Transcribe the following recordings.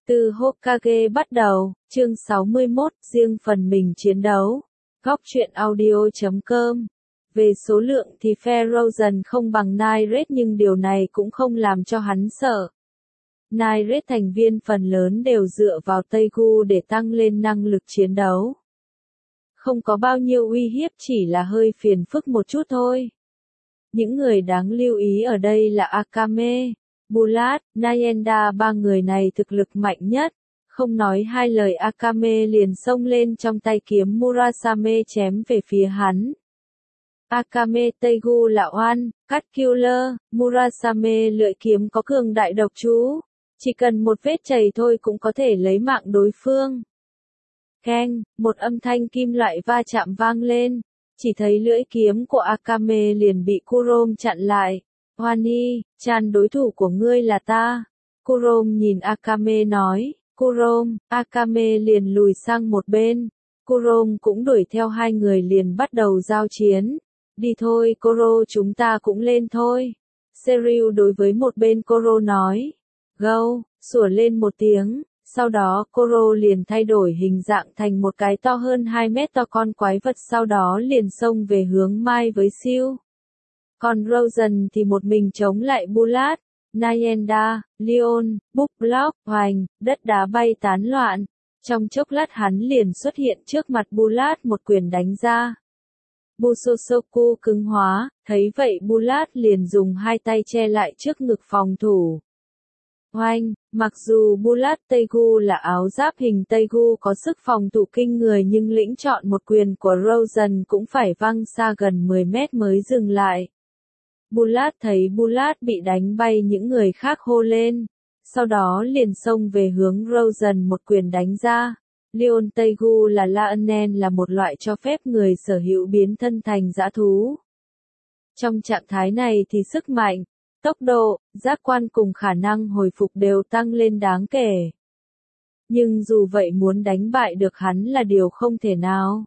Từ Hokage bắt đầu, chương 61, riêng phần mình chiến đấu. Góc truyện audio.com. Về số lượng thì Ferozan không bằng Nightred nhưng điều này cũng không làm cho hắn sợ. Nightred thành viên phần lớn đều dựa vào Teigu để tăng lên năng lực chiến đấu. Không có bao nhiêu uy hiếp, chỉ là hơi phiền phức một chút thôi. Những người đáng lưu ý ở đây là Akame, Bulat, Nayenda, ba người này thực lực mạnh nhất. Không nói hai lời, Akame liền xông lên, trong tay kiếm Murasame chém về phía hắn. Akame Teigu là oan, Cut Killer, Murasame lưỡi kiếm có cường đại độc chú. Chỉ cần một vết chảy thôi cũng có thể lấy mạng đối phương. Keng, một âm thanh kim loại va chạm vang lên. Chỉ thấy lưỡi kiếm của Akame liền bị Kurom chặn lại. Wani-chan, đối thủ của ngươi là ta. Kurom nhìn Akame nói. Kurom, Akame liền lùi sang một bên. Kurom cũng đuổi theo, hai người liền bắt đầu giao chiến. Đi thôi Koro, chúng ta cũng lên thôi. Seryu đối với một bên Koro nói. Go, sủa lên một tiếng. Sau đó Koro liền thay đổi hình dạng thành một cái to hơn 2 mét to con quái vật, sau đó liền xông về hướng Mai với Siêu. Còn Rosen thì một mình chống lại Bulat, Nayenda, Leon, Book Block, Hoành, đất đá bay tán loạn. Trong chốc lát hắn liền xuất hiện trước mặt Bulat, một quyền đánh ra. Busosoku cứng hóa, thấy vậy Bulat liền dùng hai tay che lại trước ngực phòng thủ. Hoành, mặc dù Bulat Teigu là áo giáp hình Teigu có sức phòng thủ kinh người nhưng lĩnh chọn một quyền của Rosen cũng phải văng xa gần 10 mét mới dừng lại. Bulat thấy Bulat bị đánh bay, những người khác hô lên. Sau đó liền xông về hướng Rosen, một quyền đánh ra. Leon Teigu là Laanen, là một loại cho phép người sở hữu biến thân thành dã thú. Trong trạng thái này thì sức mạnh, tốc độ, giác quan cùng khả năng hồi phục đều tăng lên đáng kể. Nhưng dù vậy muốn đánh bại được hắn là điều không thể nào.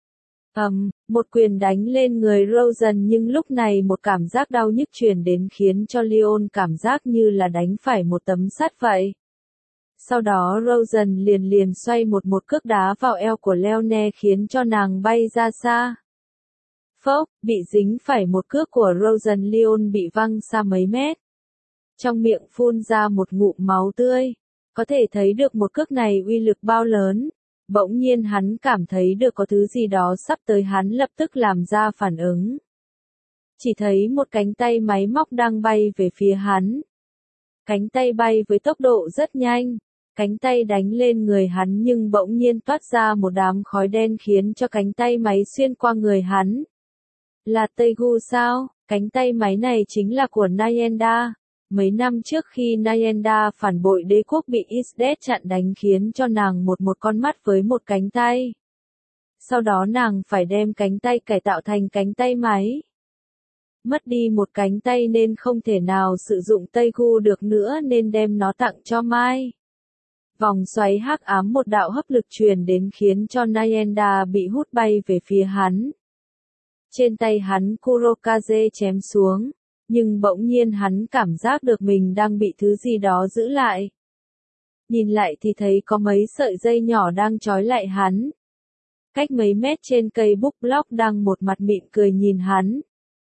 Một quyền đánh lên người Rosen, nhưng lúc này một cảm giác đau nhức truyền đến khiến cho Leon cảm giác như là đánh phải một tấm sắt vậy. Sau đó Rosen liền xoay một cước đá vào eo của Leone khiến cho nàng bay ra xa. Phốc, bị dính phải một cước của Rosen, Leon bị văng xa mấy mét. Trong miệng phun ra một ngụm máu tươi. Có thể thấy được một cước này uy lực bao lớn. Bỗng nhiên hắn cảm thấy được có thứ gì đó sắp tới, hắn lập tức làm ra phản ứng. Chỉ thấy một cánh tay máy móc đang bay về phía hắn. Cánh tay bay với tốc độ rất nhanh. Cánh tay đánh lên người hắn nhưng bỗng nhiên toát ra một đám khói đen khiến cho cánh tay máy xuyên qua người hắn. Là Teigu sao? Cánh tay máy này chính là của Nayenda. Mấy năm trước khi Nayenda phản bội đế quốc bị Isdet chặn đánh khiến cho nàng một con mắt với một cánh tay. Sau đó nàng phải đem cánh tay cải tạo thành cánh tay máy. Mất đi một cánh tay nên không thể nào sử dụng Teigu được nữa nên đem nó tặng cho Mai. Vòng xoáy hắc ám, một đạo hấp lực truyền đến khiến cho Nayenda bị hút bay về phía hắn. Trên tay hắn Kurokaze chém xuống, nhưng bỗng nhiên hắn cảm giác được mình đang bị thứ gì đó giữ lại. Nhìn lại thì thấy có mấy sợi dây nhỏ đang trói lại hắn. Cách mấy mét trên cây Book Block đang một mặt mỉm cười nhìn hắn.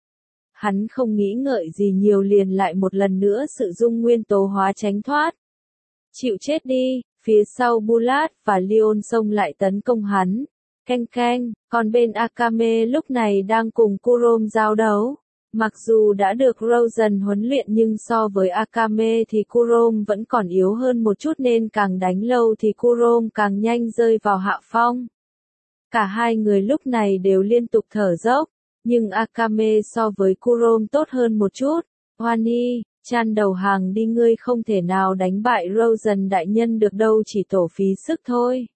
Hắn không nghĩ ngợi gì nhiều liền lại một lần nữa sử dụng nguyên tố hóa tránh thoát. Chịu chết đi, phía sau Bulat và Leon xông lại tấn công hắn. Keng, còn bên Akame lúc này đang cùng Kurom giao đấu. Mặc dù đã được Rosen huấn luyện nhưng so với Akame thì Kurom vẫn còn yếu hơn một chút nên càng đánh lâu thì Kurom càng nhanh rơi vào hạ phong. Cả hai người lúc này đều liên tục thở dốc, nhưng Akame so với Kurom tốt hơn một chút. Wani-chan, đầu hàng đi, ngươi không thể nào đánh bại Rosen đại nhân được đâu, chỉ tổ phí sức thôi.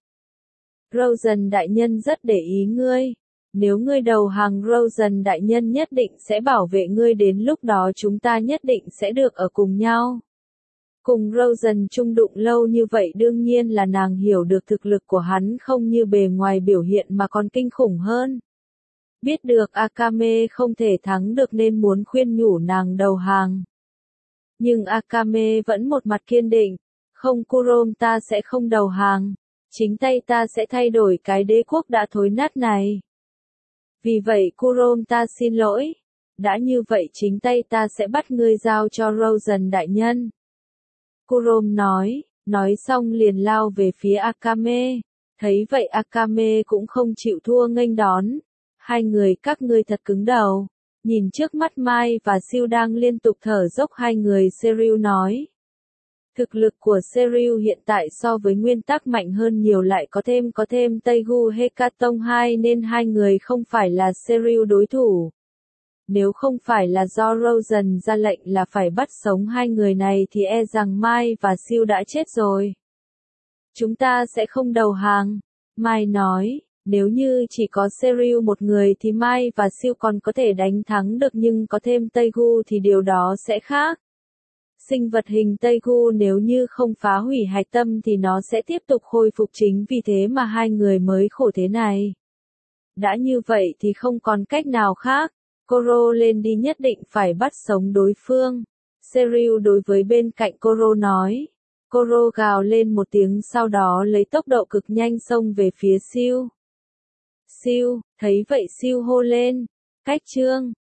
Rosen đại nhân rất để ý ngươi. Nếu ngươi đầu hàng, Rosen đại nhân nhất định sẽ bảo vệ ngươi, đến lúc đó chúng ta nhất định sẽ được ở cùng nhau. Cùng Rosen chung đụng lâu như vậy đương nhiên là nàng hiểu được thực lực của hắn không như bề ngoài biểu hiện mà còn kinh khủng hơn. Biết được Akame không thể thắng được nên muốn khuyên nhủ nàng đầu hàng. Nhưng Akame vẫn một mặt kiên định, Không, Kurom, ta sẽ không đầu hàng. Chính tay ta sẽ thay đổi cái đế quốc đã thối nát này. Vì vậy Kurom, ta xin lỗi. Đã như vậy chính tay ta sẽ bắt ngươi giao cho Rosen đại nhân. Kurom nói xong liền lao về phía Akame. Thấy vậy Akame cũng không chịu thua nghênh đón. Hai người các ngươi thật cứng đầu. Nhìn trước mắt Mai và Siêu đang liên tục thở dốc, hai người Seryu nói. Thực lực của Seryu hiện tại so với nguyên tắc mạnh hơn nhiều, lại có thêm Teigu Hekaton 2 nên hai người không phải là Seryu đối thủ. Nếu không phải là do Rosen ra lệnh là phải bắt sống hai người này thì e rằng Mai và Siêu đã chết rồi. Chúng ta sẽ không đầu hàng. Mai nói, nếu như chỉ có Seryu một người thì Mai và Siêu còn có thể đánh thắng được, nhưng có thêm Teigu thì điều đó sẽ khác. Sinh vật hình Teigu nếu như không phá hủy hạch tâm thì nó sẽ tiếp tục khôi phục, chính vì thế mà hai người mới khổ thế này. Đã như vậy thì không còn cách nào khác. Koro lên đi, nhất định phải bắt sống đối phương. Seryu đối với bên cạnh Koro nói. Koro gào lên một tiếng, sau đó lấy tốc độ cực nhanh xông về phía Siêu. Siêu, thấy vậy Siêu hô lên. Cách chương